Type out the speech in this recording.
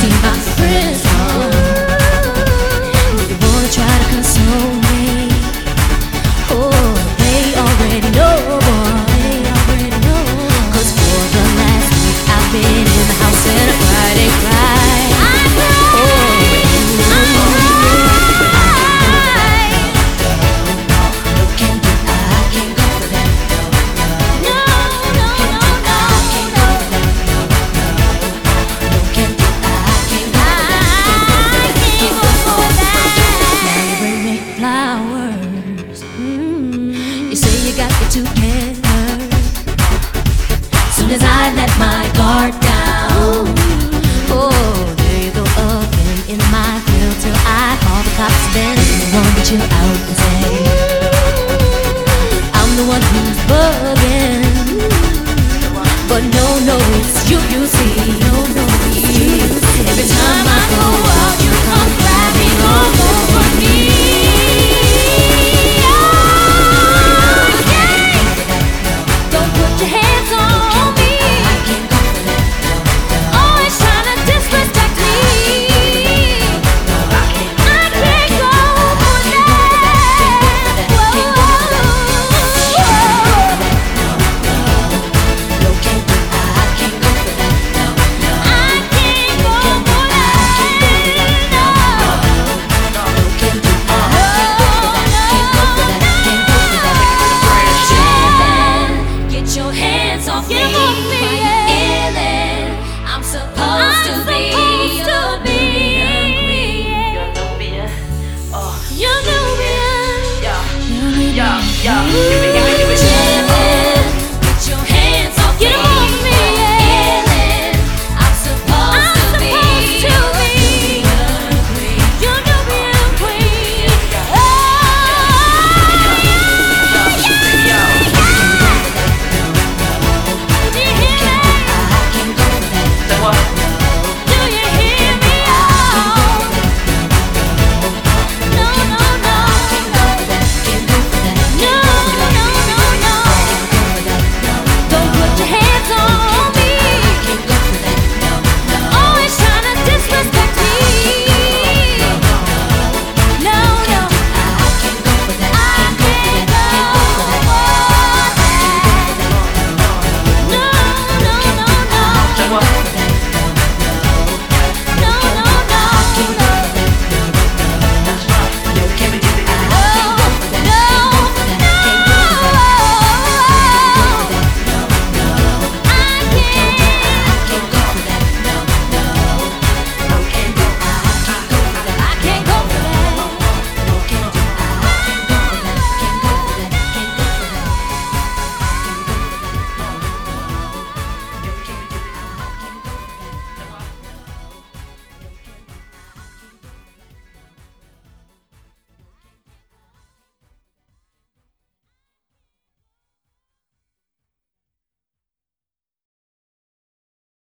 see my friends come. They wanna try to console me. Oh, they already know, boy. They already know. 'Cause for the last week I've been in the house and I cried and cried. I cried. Together. Soon as I let my guard down, oh, there you go again in my field till I call the cops. Then the one to chill out and say, I'm the one who's bugging. But no, it's you, you see. No, it's you, you see. Every time I go out, you come grabbing all over me. Yeah.